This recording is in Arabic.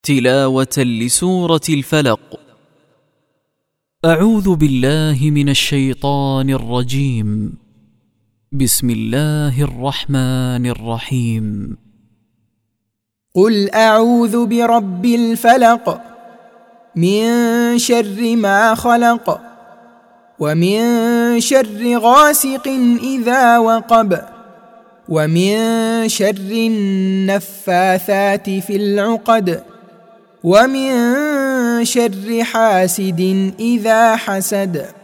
تلاوة لسورة الفلق. أعوذ بالله من الشيطان الرجيم. بسم الله الرحمن الرحيم. قل أعوذ برب الفلق من شر ما خلق ومن شر غاسق إذا وقب ومن شر النفاثات في العقد ومن شر حاسد إذا حسد.